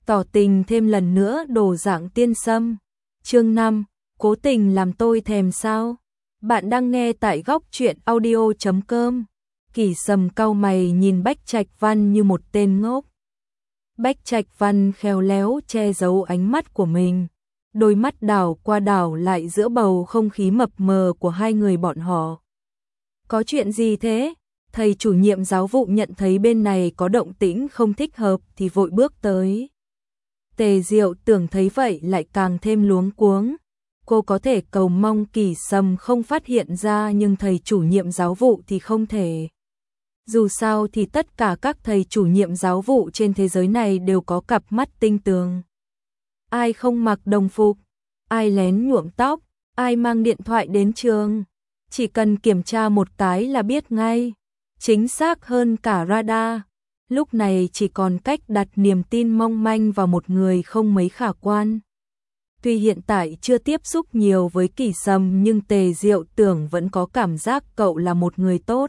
tỏ tình thêm lần nữa đổ dạng tiên sâm. Chương 5, cố tình làm tôi thèm sao? Bạn đang nghe tại góc truyện audio.com. Kỷ Sầm cau mày nhìn Bách Trạch Văn như một tên ngốc. Bách Trạch Văn khéo léo che giấu ánh mắt của mình, đôi mắt đảo qua đảo lại giữa bầu không khí mập mờ của hai người bọn họ. Có chuyện gì thế? Thầy chủ nhiệm giáo vụ nhận thấy bên này có động tĩnh không thích hợp thì vội bước tới. Tề Diệu Tưởng thấy vậy lại càng thêm luống cuống. Cô có thể cầu mong Kỷ Sầm không phát hiện ra nhưng thầy chủ nhiệm giáo vụ thì không thể. Dù sao thì tất cả các thầy chủ nhiệm giáo vụ trên thế giới này đều có cặp mắt tinh tường. Ai không mặc đồng phục, ai lén nhuộm tóc, ai mang điện thoại đến trường. Chỉ cần kiểm tra một cái là biết ngay, chính xác hơn cả radar. Lúc này chỉ còn cách đặt niềm tin mong manh vào một người không mấy khả quan. Tuy hiện tại chưa tiếp xúc nhiều với Kỷ Sầm nhưng Tề Diệu Tưởng vẫn có cảm giác cậu là một người tốt.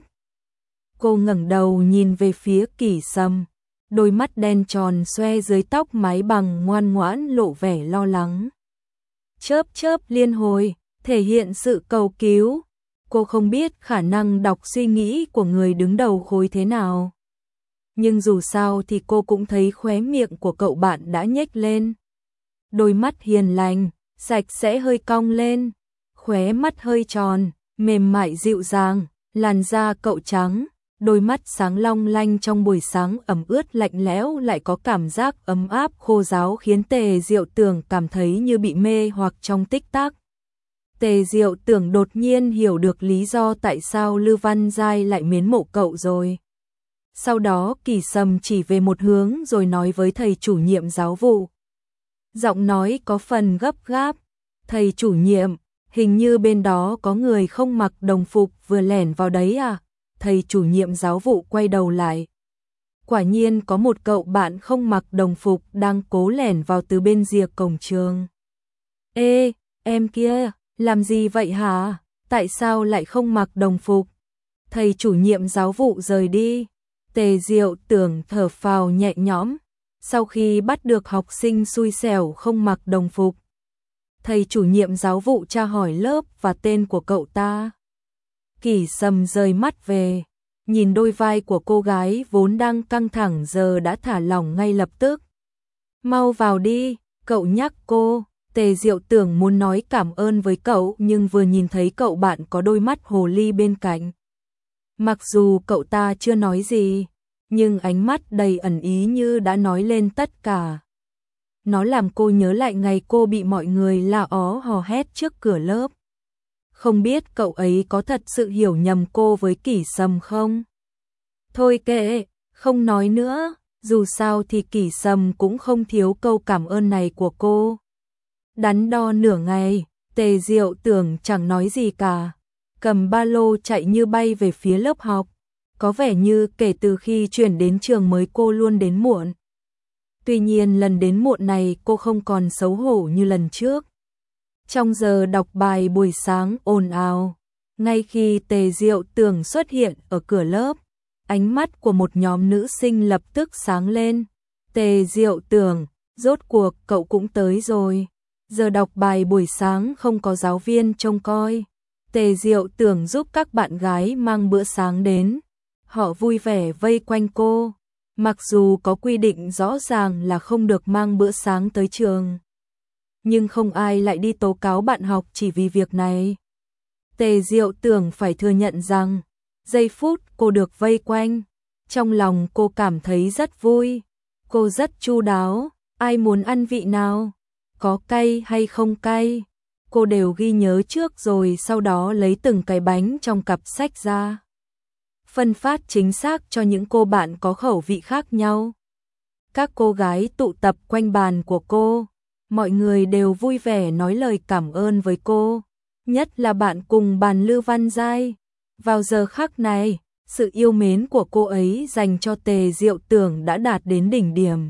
Cô ngẩng đầu nhìn về phía Kỷ Sầm, đôi mắt đen tròn xoe dưới tóc mái bằng ngoan ngoãn lộ vẻ lo lắng. Chớp chớp liên hồi, thể hiện sự cầu cứu. Cô không biết khả năng đọc suy nghĩ của người đứng đầu khối thế nào. Nhưng dù sao thì cô cũng thấy khóe miệng của cậu bạn đã nhếch lên. Đôi mắt hiền lành, sạch sẽ hơi cong lên, khóe mắt hơi tròn, mềm mại dịu dàng, làn da cậu trắng, đôi mắt sáng long lanh trong buổi sáng ẩm ướt lạnh lẽo lại có cảm giác ấm áp khô ráo khiến Tề Diệu Tưởng cảm thấy như bị mê hoặc trong tích tắc. Tề Diệu Tưởng đột nhiên hiểu được lý do tại sao Lư Văn Giai lại mến mộ cậu rồi. Sau đó Kỷ Sầm chỉ về một hướng rồi nói với thầy chủ nhiệm giáo vụ. Giọng nói có phần gấp gáp. Thầy chủ nhiệm, hình như bên đó có người không mặc đồng phục vừa lẻn vào đấy à? Thầy chủ nhiệm giáo vụ quay đầu lại. Quả nhiên có một cậu bạn không mặc đồng phục đang cố lẻn vào từ bên rìa cổng trường. Ê, em kia, làm gì vậy hả? Tại sao lại không mặc đồng phục? Thầy chủ nhiệm giáo vụ rời đi. Tề Diệu Tưởng thở phào nhẹ nhõm. Sau khi bắt được học sinh xui xẻo không mặc đồng phục, thầy chủ nhiệm giáo vụ tra hỏi lớp và tên của cậu ta. Kỷ Sầm rời mắt về, nhìn đôi vai của cô gái vốn đang căng thẳng giờ đã thả lỏng ngay lập tức. Mau vào đi, cậu nhắc cô. Tề Diệu Tưởng muốn nói cảm ơn với cậu nhưng vừa nhìn thấy cậu bạn có đôi mắt hồ ly bên cạnh. Mặc dù cậu ta chưa nói gì, nhưng ánh mắt đầy ẩn ý như đã nói lên tất cả. Nó làm cô nhớ lại ngày cô bị mọi người la ó hò hét trước cửa lớp. Không biết cậu ấy có thật sự hiểu nhầm cô với Kỷ Sầm không? Thôi kệ, không nói nữa, dù sao thì Kỷ Sầm cũng không thiếu câu cảm ơn này của cô. Đắn đo nửa ngày, Tề Diệu Tưởng chẳng nói gì cả, cầm ba lô chạy như bay về phía lớp học. Có vẻ như kể từ khi chuyển đến trường mới cô luôn đến muộn. Tuy nhiên lần đến muộn này cô không còn xấu hổ như lần trước. Trong giờ đọc bài buổi sáng ồn ào, ngay khi Tề Diệu Tưởng xuất hiện ở cửa lớp, ánh mắt của một nhóm nữ sinh lập tức sáng lên. Tề Diệu Tưởng, rốt cuộc cậu cũng tới rồi. Giờ đọc bài buổi sáng không có giáo viên trông coi. Tề Diệu Tưởng giúp các bạn gái mang bữa sáng đến. Họ vui vẻ vây quanh cô, mặc dù có quy định rõ ràng là không được mang bữa sáng tới trường. Nhưng không ai lại đi tố cáo bạn học chỉ vì việc này. Tề Diệu Tưởng phải thừa nhận rằng, giây phút cô được vây quanh, trong lòng cô cảm thấy rất vui. Cô rất chu đáo, ai muốn ăn vị nào, có cay hay không cay, cô đều ghi nhớ trước rồi sau đó lấy từng cái bánh trong cặp sách ra. Phân phát chính xác cho những cô bạn có khẩu vị khác nhau. Các cô gái tụ tập quanh bàn của cô, mọi người đều vui vẻ nói lời cảm ơn với cô, nhất là bạn cùng bàn Lư Văn Giai. Vào giờ khắc này, sự yêu mến của cô ấy dành cho Tề Diệu Tưởng đã đạt đến đỉnh điểm.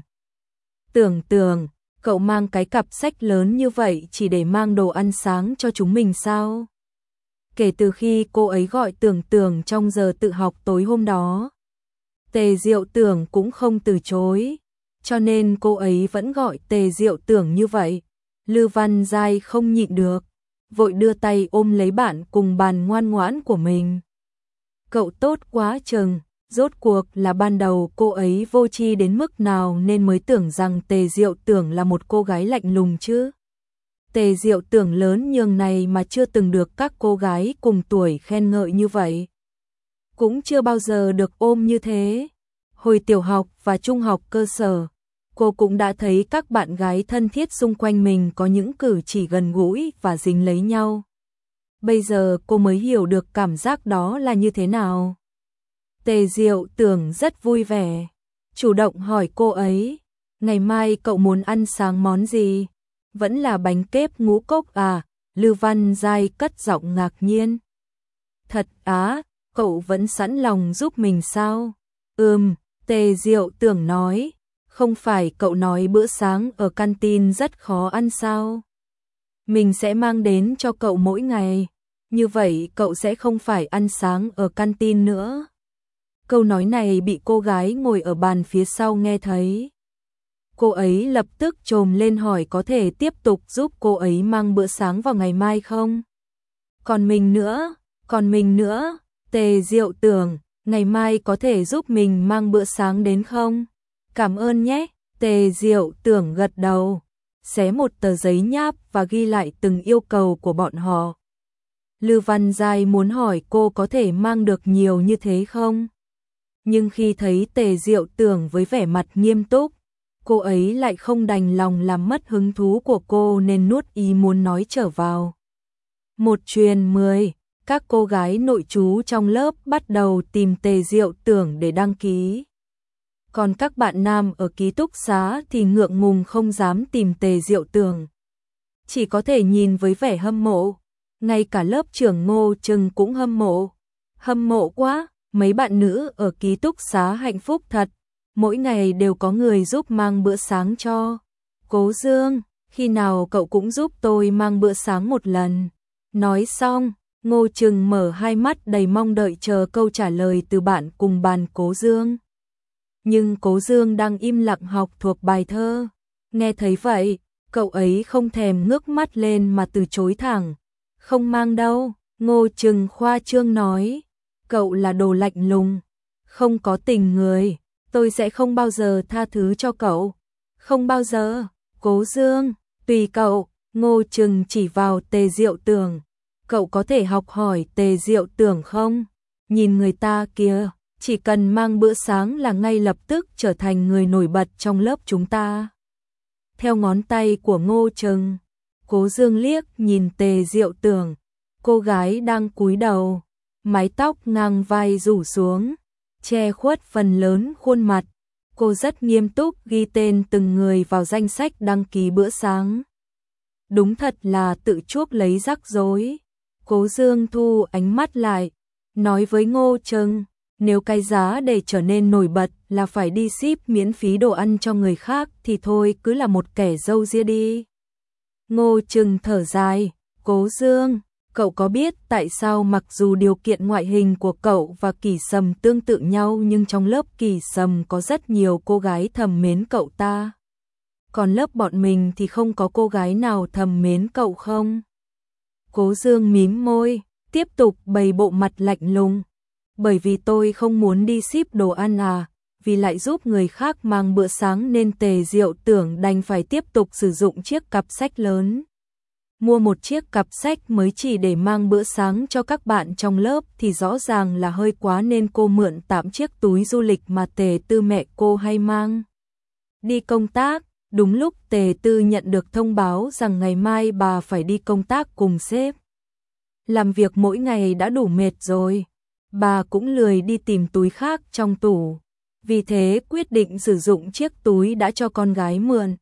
Tưởng, cậu mang cái cặp sách lớn như vậy chỉ để mang đồ ăn sáng cho chúng mình sao? Kể từ khi cô ấy gọi Tưởng trong giờ tự học tối hôm đó, Tề Diệu Tưởng cũng không từ chối. cho nên cô ấy vẫn gọi Tề Diệu Tưởng như vậy. Lư Văn Giai không nhịn được, vội đưa tay ôm lấy bạn cùng bàn ngoan ngoãn của mình. Cậu tốt quá chừng, rốt cuộc là ban đầu cô ấy vô tri đến mức nào nên mới tưởng rằng Tề Diệu Tưởng là một cô gái lạnh lùng chứ. Tề Diệu Tưởng lớn nhường này mà chưa từng được các cô gái cùng tuổi khen ngợi như vậy. Cũng chưa bao giờ được ôm như thế. Hồi tiểu học và trung học cơ sở, cô cũng đã thấy các bạn gái thân thiết xung quanh mình có những cử chỉ gần gũi và dính lấy nhau. Bây giờ cô mới hiểu được cảm giác đó là như thế nào. Tề Diệu Tưởng rất vui vẻ, chủ động hỏi cô ấy, ngày mai cậu muốn ăn sáng món gì? Vẫn là bánh kếp ngũ cốc à? Lư Văn Giai cất giọng ngạc nhiên. Thật á, cậu vẫn sẵn lòng giúp mình sao? Tề Diệu Tưởng nói, không phải cậu nói bữa sáng ở canteen rất khó ăn sao? Mình sẽ mang đến cho cậu mỗi ngày, như vậy cậu sẽ không phải ăn sáng ở canteen nữa. Câu nói này bị cô gái ngồi ở bàn phía sau nghe thấy. Cô ấy lập tức chồm lên hỏi có thể tiếp tục giúp cô ấy mang bữa sáng vào ngày mai không? Còn mình nữa, Tề Diệu Tưởng, ngày mai có thể giúp mình mang bữa sáng đến không? Cảm ơn nhé, Tề Diệu Tưởng gật đầu, xé một tờ giấy nháp và ghi lại từng yêu cầu của bọn họ. Lư Văn Giai muốn hỏi cô có thể mang được nhiều như thế không? Nhưng khi thấy Tề Diệu Tưởng với vẻ mặt nghiêm túc, cô ấy lại không đành lòng làm mất hứng thú của cô nên nuốt ý muốn nói trở vào. 1/10, các cô gái nội trú trong lớp bắt đầu tìm Tề Diệu Tưởng để đăng ký. Còn các bạn nam ở ký túc xá thì ngượng ngùng không dám tìm Tề Diệu Tưởng. Chỉ có thể nhìn với vẻ hâm mộ, ngay cả lớp trưởng Ngô Trừng cũng hâm mộ. Hâm mộ quá, mấy bạn nữ ở ký túc xá hạnh phúc thật, mỗi ngày đều có người giúp mang bữa sáng cho. Cố Dương, khi nào cậu cũng giúp tôi mang bữa sáng một lần. Nói xong, Ngô Trừng mở hai mắt đầy mong đợi chờ câu trả lời từ bạn cùng bàn Cố Dương. Nhưng Cố Dương đang im lặng học thuộc bài thơ. Nghe thấy vậy, cậu ấy không thèm ngước mắt lên mà từ chối thẳng. Không mang đâu, Ngô Trừng khoa trương nói. Cậu là đồ lạnh lùng, không có tình người, tôi sẽ không bao giờ tha thứ cho cậu. Không bao giờ, Cố Dương, tùy cậu, Ngô Trừng chỉ vào Tề Diệu Tưởng. Cậu có thể học hỏi Tề Diệu Tưởng không? Nhìn người ta kìa, chỉ cần mang bữa sáng là ngay lập tức trở thành người nổi bật trong lớp chúng ta. Theo ngón tay của Ngô Trừng, Cố Dương liếc nhìn Tề Diệu Tưởng, cô gái đang cúi đầu, mái tóc ngang vai rủ xuống, che khuất phần lớn khuôn mặt. Cô rất nghiêm túc ghi tên từng người vào danh sách đăng ký bữa sáng. Đúng thật là tự chuốc lấy rắc rối. Cố Dương thu ánh mắt lại, nói với Ngô Trừng, nếu cái giá để trở nên nổi bật là phải đi ship miễn phí đồ ăn cho người khác thì thôi cứ là một kẻ râu ria đi. Ngô Trừng thở dài, Cố Dương, cậu có biết tại sao mặc dù điều kiện ngoại hình của cậu và Kỳ Sầm tương tự nhau nhưng trong lớp Kỳ Sầm có rất nhiều cô gái thầm mến cậu ta. Còn lớp bọn mình thì không có cô gái nào thầm mến cậu không? Cố Dương mím môi, tiếp tục bày bộ mặt lạnh lùng. Bởi vì tôi không muốn đi ship đồ ăn à, vì lại giúp người khác mang bữa sáng nên Tề Diệu Tưởng đành phải tiếp tục sử dụng chiếc cặp sách lớn. Mua một chiếc cặp sách mới chỉ để mang bữa sáng cho các bạn trong lớp thì rõ ràng là hơi quá nên cô mượn tạm chiếc túi du lịch mà Tề Tư mẹ cô hay mang. Đi công tác, đúng lúc Tề Tư nhận được thông báo rằng ngày mai bà phải đi công tác cùng sếp. Làm việc mỗi ngày đã đủ mệt rồi, bà cũng lười đi tìm túi khác trong tủ, vì thế quyết định sử dụng chiếc túi đã cho con gái mượn.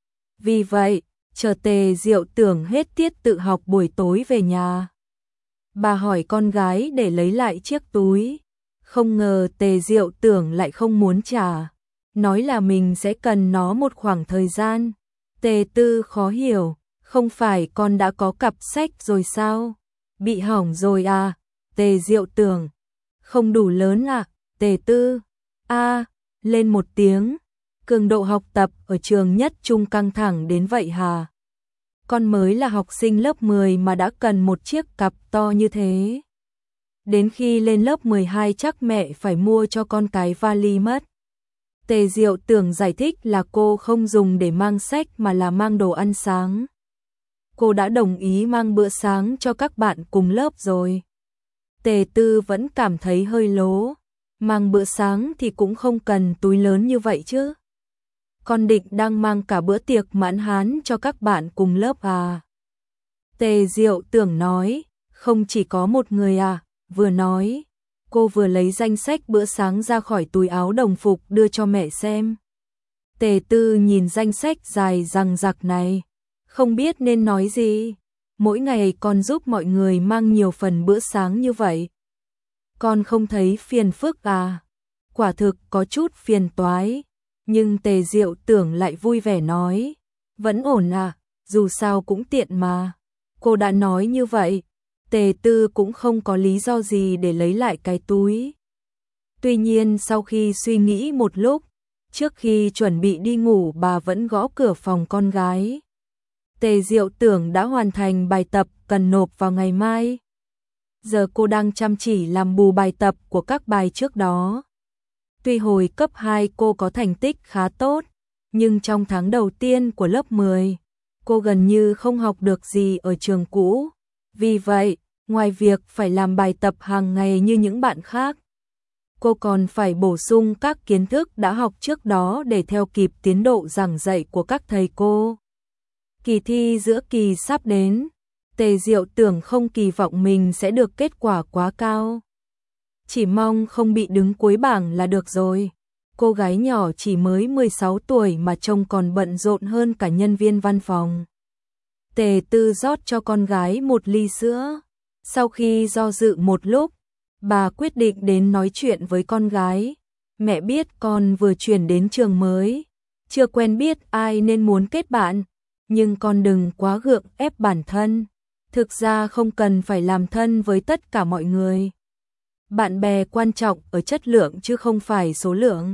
Vì vậy, chờ Tề Diệu Tưởng hết tiết tự học buổi tối về nhà, bà hỏi con gái để lấy lại chiếc túi. Không ngờ Tề Diệu Tưởng lại không muốn trả, nói là mình sẽ cần nó một khoảng thời gian. Tề Tư khó hiểu, không phải con đã có cặp sách rồi sao? Bị hỏng rồi à? Tề Diệu Tưởng, không đủ lớn à? Tề Tư, lên một tiếng, Cường độ học tập ở trường nhất trung căng thẳng đến vậy hả? Con mới là học sinh lớp 10 mà đã cần một chiếc cặp to như thế. Đến khi lên lớp 12 chắc mẹ phải mua cho con cái vali mất. Tề Diệu Tưởng giải thích là cô không dùng để mang sách mà là mang đồ ăn sáng. Cô đã đồng ý mang bữa sáng cho các bạn cùng lớp rồi. Tề Tư vẫn cảm thấy hơi lố. Mang bữa sáng thì cũng không cần túi lớn như vậy chứ. Con định đang mang cả bữa tiệc mãn hán cho các bạn cùng lớp à? Tề Diệu Tưởng nói, không chỉ có một người à, vừa nói. Cô vừa lấy danh sách bữa sáng ra khỏi túi áo đồng phục đưa cho mẹ xem. Tề Tư nhìn danh sách dài dằng dặc này, không biết nên nói gì. Mỗi ngày con giúp mọi người mang nhiều phần bữa sáng như vậy. Con không thấy phiền phức à? Quả thực có chút phiền toái. Nhưng Tề Diệu Tưởng lại vui vẻ nói, vẫn ổn à, dù sao cũng tiện mà. Cô đã nói như vậy, Tề Tư cũng không có lý do gì để lấy lại cái túi. Tuy nhiên sau khi suy nghĩ một lúc, trước khi chuẩn bị đi ngủ bà vẫn gõ cửa phòng con gái. Tề Diệu Tưởng đã hoàn thành bài tập cần nộp vào ngày mai. Giờ cô đang chăm chỉ làm bù bài tập của các bài trước đó. Tuy hồi cấp 2 cô có thành tích khá tốt, nhưng trong tháng đầu tiên của lớp 10, cô gần như không học được gì ở trường cũ. Vì vậy, ngoài việc phải làm bài tập hàng ngày như những bạn khác, cô còn phải bổ sung các kiến thức đã học trước đó để theo kịp tiến độ giảng dạy của các thầy cô. Kỳ thi giữa kỳ sắp đến, Tề Diệu Tưởng không kỳ vọng mình sẽ được kết quả quá cao. Chỉ mong không bị đứng cuối bảng là được rồi. Cô gái nhỏ chỉ mới 16 tuổi mà trông còn bận rộn hơn cả nhân viên văn phòng. Tề Tư rót cho con gái một ly sữa. Sau khi do dự một lúc, bà quyết định đến nói chuyện với con gái. Mẹ biết con vừa chuyển đến trường mới, chưa quen biết ai nên muốn kết bạn, nhưng con đừng quá gượng ép bản thân. Thực ra không cần phải làm thân với tất cả mọi người. Bạn bè quan trọng ở chất lượng chứ không phải số lượng.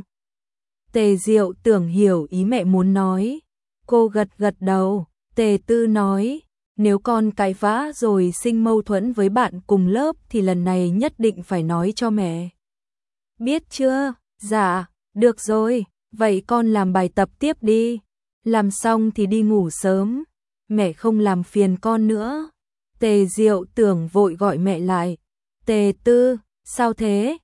Tề Diệu Tưởng hiểu ý mẹ muốn nói. Cô gật gật đầu. Tề Tư nói, nếu con cãi vã rồi sinh mâu thuẫn với bạn cùng lớp thì lần này nhất định phải nói cho mẹ. Biết chưa? Dạ, được rồi, vậy con làm bài tập tiếp đi. Làm xong thì đi ngủ sớm. Mẹ không làm phiền con nữa. Tề Diệu Tưởng vội gọi mẹ lại. Tề Tư, sao thế?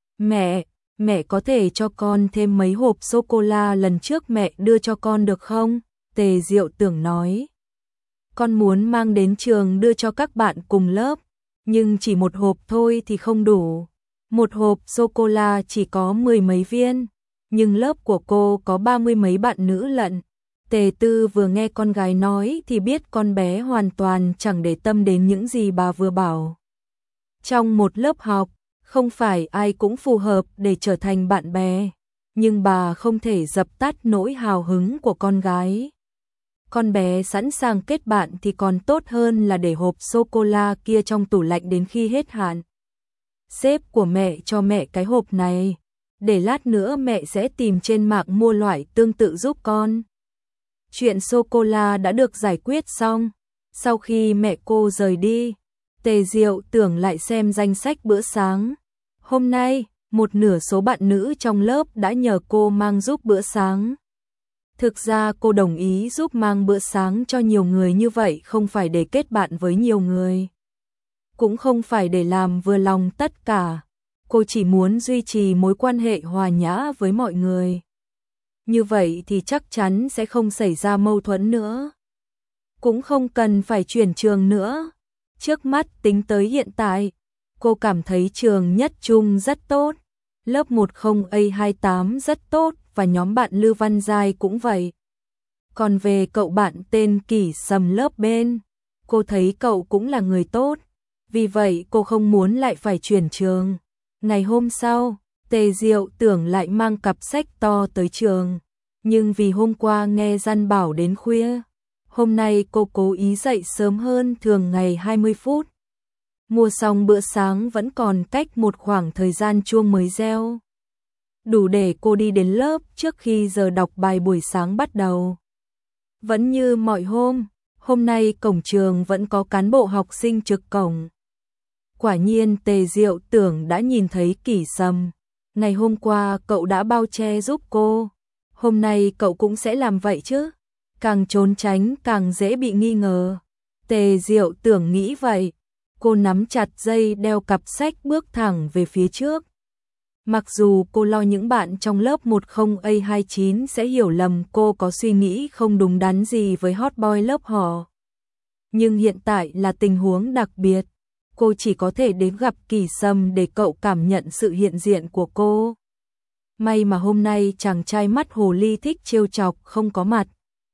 Mẹ có thể cho con thêm mấy hộp sô-cô-la lần trước mẹ đưa cho con được không? Tề Diệu Tưởng nói. Con muốn mang đến trường đưa cho các bạn cùng lớp, nhưng chỉ một hộp thôi thì không đủ. Một hộp sô-cô-la chỉ có 10 mấy viên, nhưng lớp của cô có 30 mấy bạn nữ lận. Tề Tư vừa nghe con gái nói thì biết con bé hoàn toàn chẳng để tâm đến những gì bà vừa bảo. Trong một lớp học, không phải ai cũng phù hợp để trở thành bạn bè, nhưng bà không thể dập tắt nỗi hào hứng của con gái. Con bé sẵn sàng kết bạn thì còn tốt hơn là để hộp sô-cô-la kia trong tủ lạnh đến khi hết hạn. Sếp của mẹ cho mẹ cái hộp này, để lát nữa mẹ sẽ tìm trên mạng mua loại tương tự giúp con. Chuyện sô-cô-la đã được giải quyết xong. Sau khi mẹ cô rời đi, Tề Diệu Tưởng lại xem danh sách bữa sáng. Hôm nay, một nửa số bạn nữ trong lớp đã nhờ cô mang giúp bữa sáng. Thực ra cô đồng ý giúp mang bữa sáng cho nhiều người như vậy không phải để kết bạn với nhiều người. Cũng không phải để làm vừa lòng tất cả. Cô chỉ muốn duy trì mối quan hệ hòa nhã với mọi người. Như vậy thì chắc chắn sẽ không xảy ra mâu thuẫn nữa. Cũng không cần phải chuyển trường nữa. Trước mắt tính tới hiện tại, cô cảm thấy trường nhất trung rất tốt. Lớp 10A28 rất tốt và nhóm bạn Lưu Văn Giai cũng vậy. Còn về cậu bạn tên Kỷ Sầm lớp bên, cô thấy cậu cũng là người tốt. Vì vậy cô không muốn lại phải chuyển trường. Ngày hôm sau, Tề Diệu Tưởng lại mang cặp sách to tới trường. Nhưng vì hôm qua nghe Gian bảo đến khuya, hôm nay cô cố ý dậy sớm hơn thường ngày 20 phút. Mua xong bữa sáng vẫn còn cách một khoảng thời gian chuông mới reo. đủ để cô đi đến lớp trước khi giờ đọc bài buổi sáng bắt đầu. Vẫn như mọi hôm nay cổng trường vẫn có cán bộ học sinh trực cổng. Quả nhiên Tề Diệu Tưởng đã nhìn thấy Kỷ Sầm. Ngày hôm qua cậu đã bao che giúp cô, hôm nay cậu cũng sẽ làm vậy chứ? Càng trốn tránh càng dễ bị nghi ngờ. Tề Diệu Tưởng nghĩ vậy, cô nắm chặt dây đeo cặp sách bước thẳng về phía trước. Mặc dù cô lo những bạn trong lớp 10A29 sẽ hiểu lầm cô có suy nghĩ không đúng đắn gì với hot boy lớp họ. Nhưng hiện tại là tình huống đặc biệt, cô chỉ có thể đến gặp Kỷ Sầm để cậu cảm nhận sự hiện diện của cô. May mà hôm nay chàng trai mắt hồ ly thích trêu chọc không có mặt.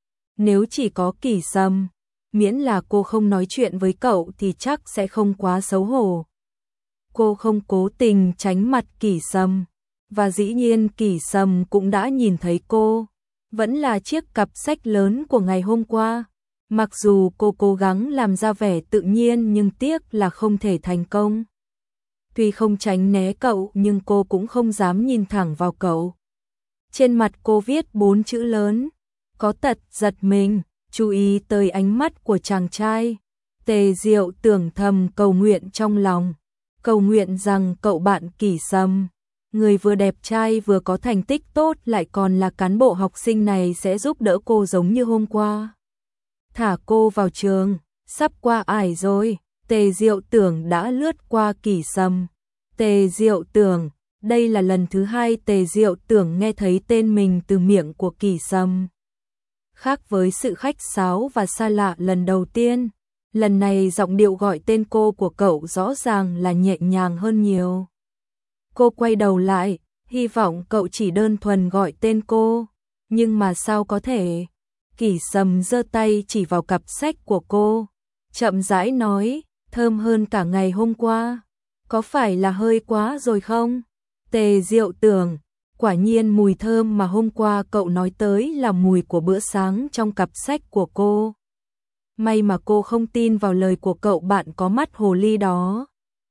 Nếu chỉ có Kỷ Sầm, miễn là cô không nói chuyện với cậu thì chắc sẽ không quá xấu hổ. Cô không cố tình tránh mặt Kỷ Sầm, và dĩ nhiên Kỷ Sầm cũng đã nhìn thấy cô. Vẫn là chiếc cặp sách lớn của ngày hôm qua. Mặc dù cô cố gắng làm ra vẻ tự nhiên nhưng tiếc là không thể thành công. Tuy không tránh né cậu nhưng cô cũng không dám nhìn thẳng vào cậu. Trên mặt cô viết 4 chữ lớn, có tật giật mình, chú ý tới ánh mắt của chàng trai. Tề Diệu Tưởng thầm cầu nguyện trong lòng, cầu nguyện rằng cậu bạn Kỷ Sầm, người vừa đẹp trai vừa có thành tích tốt lại còn là cán bộ học sinh này sẽ giúp đỡ cô giống như hôm qua. Thả cô vào trường, sắp qua ải rồi. Tề Diệu Tưởng đã lướt qua Kỷ Sầm. Tề Diệu Tưởng, đây là lần thứ 2 Tề Diệu Tưởng nghe thấy tên mình từ miệng của Kỷ Sầm. Khác với sự khách sáo và xa lạ lần đầu tiên, lần này giọng điệu gọi tên cô của cậu rõ ràng là nhẹ nhàng hơn nhiều. Cô quay đầu lại, hy vọng cậu chỉ đơn thuần gọi tên cô, nhưng mà sao có thể? Kỷ Sầm giơ tay chỉ vào cặp sách của cô, chậm rãi nói, thơm hơn cả ngày hôm qua, có phải là hơi quá rồi không? Tề Diệu Tưởng, quả nhiên mùi thơm mà hôm qua cậu nói tới là mùi của bữa sáng trong cặp sách của cô. May mà cô không tin vào lời của cậu bạn có mắt hồ ly đó.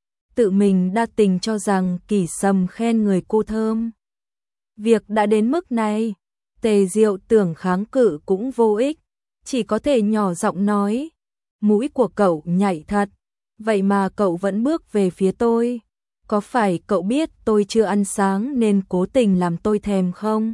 Tự mình đa tình cho rằng Kỷ Sầm khen người cô thơm. Việc đã đến mức này, Tề Diệu Tưởng kháng cự cũng vô ích, chỉ có thể nhỏ giọng nói, mũi của cậu nhạy thật, vậy mà cậu vẫn bước về phía tôi. Có phải cậu biết tôi chưa ăn sáng nên cố tình làm tôi thèm không?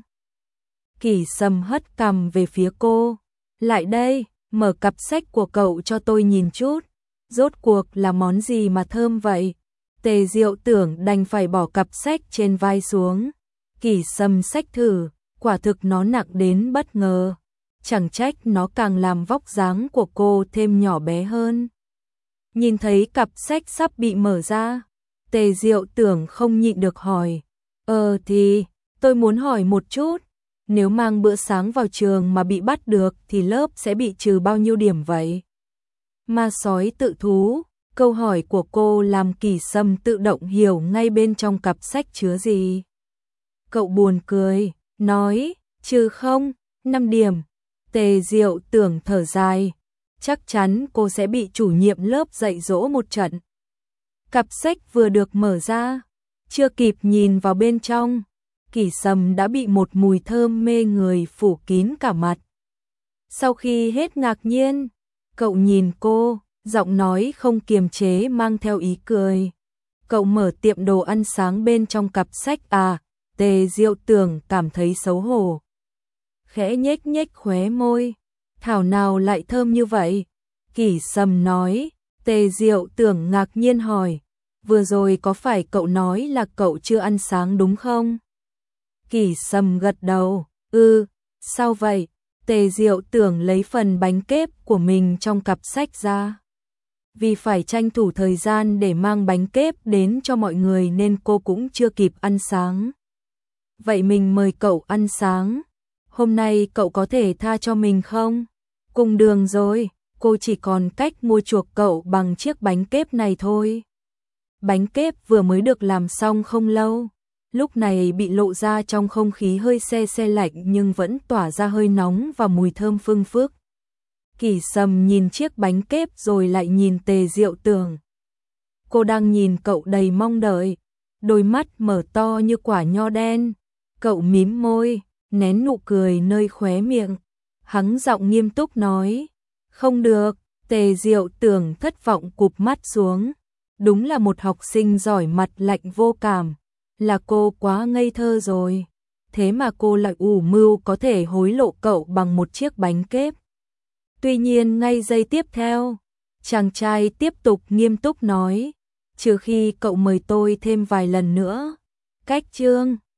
Kỷ Sầm hất cằm về phía cô, lại đây, mở cặp sách của cậu cho tôi nhìn chút, rốt cuộc là món gì mà thơm vậy? Tề Diệu Tưởng đành phải bỏ cặp sách trên vai xuống. Kỷ Sầm xách thử, quả thực nó nặng đến bất ngờ, chẳng trách nó càng làm vóc dáng của cô thêm nhỏ bé hơn. Nhìn thấy cặp sách sắp bị mở ra, Tề Diệu Tưởng không nhịn được hỏi, thì, tôi muốn hỏi một chút, nếu mang bữa sáng vào trường mà bị bắt được thì lớp sẽ bị trừ bao nhiêu điểm vậy? Ma sói tự thú, câu hỏi của cô làm Kỷ Sầm tự động hiểu ngay bên trong cặp sách chứa gì. Cậu buồn cười, nói, trừ không, 5 điểm. Tề Diệu Tưởng thở dài, chắc chắn cô sẽ bị chủ nhiệm lớp dạy dỗ một trận. Cặp sách vừa được mở ra, chưa kịp nhìn vào bên trong, Kỷ Sầm đã bị một mùi thơm mê người phủ kín cả mặt. Sau khi hết ngạc nhiên, cậu nhìn cô, giọng nói không kiềm chế mang theo ý cười. Cậu mở tiệm đồ ăn sáng bên trong cặp sách à? Tề Diệu Tưởng cảm thấy xấu hổ, khẽ nhếch nhếch khóe môi, thảo nào lại thơm như vậy? Kỷ Sầm nói. Tề Diệu Tưởng ngạc nhiên hỏi, vừa rồi có phải cậu nói là cậu chưa ăn sáng đúng không? Kỷ Sầm gật đầu, sao vậy? Tề Diệu Tưởng lấy phần bánh kếp của mình trong cặp sách ra. Vì phải tranh thủ thời gian để mang bánh kếp đến cho mọi người nên cô cũng chưa kịp ăn sáng. Vậy mình mời cậu ăn sáng. Hôm nay cậu có thể tha cho mình không? Cùng đường rồi, cô chỉ còn cách mua chuộc cậu bằng chiếc bánh kếp này thôi. Bánh kếp vừa mới được làm xong không lâu, lúc này bị lộ ra trong không khí hơi se lạnh nhưng vẫn tỏa ra hơi nóng và mùi thơm phưng phức. Kỷ Sầm nhìn chiếc bánh kếp rồi lại nhìn Tề Diệu Tưởng. Cô đang nhìn cậu đầy mong đợi, đôi mắt mở to như quả nho đen, Cậu mím môi, nén nụ cười nơi khóe miệng. Hắn giọng nghiêm túc nói, không được. Tề Diệu Tưởng thất vọng cụp mắt xuống. Đúng là một học sinh giỏi mặt lạnh vô cảm. Là cô quá ngây thơ rồi. Thế mà cô lại ủ mưu có thể hối lộ cậu bằng một chiếc bánh kép. Tuy nhiên ngay giây tiếp theo, chàng trai tiếp tục nghiêm túc nói, trừ khi cậu mời tôi thêm vài lần nữa. Cách chương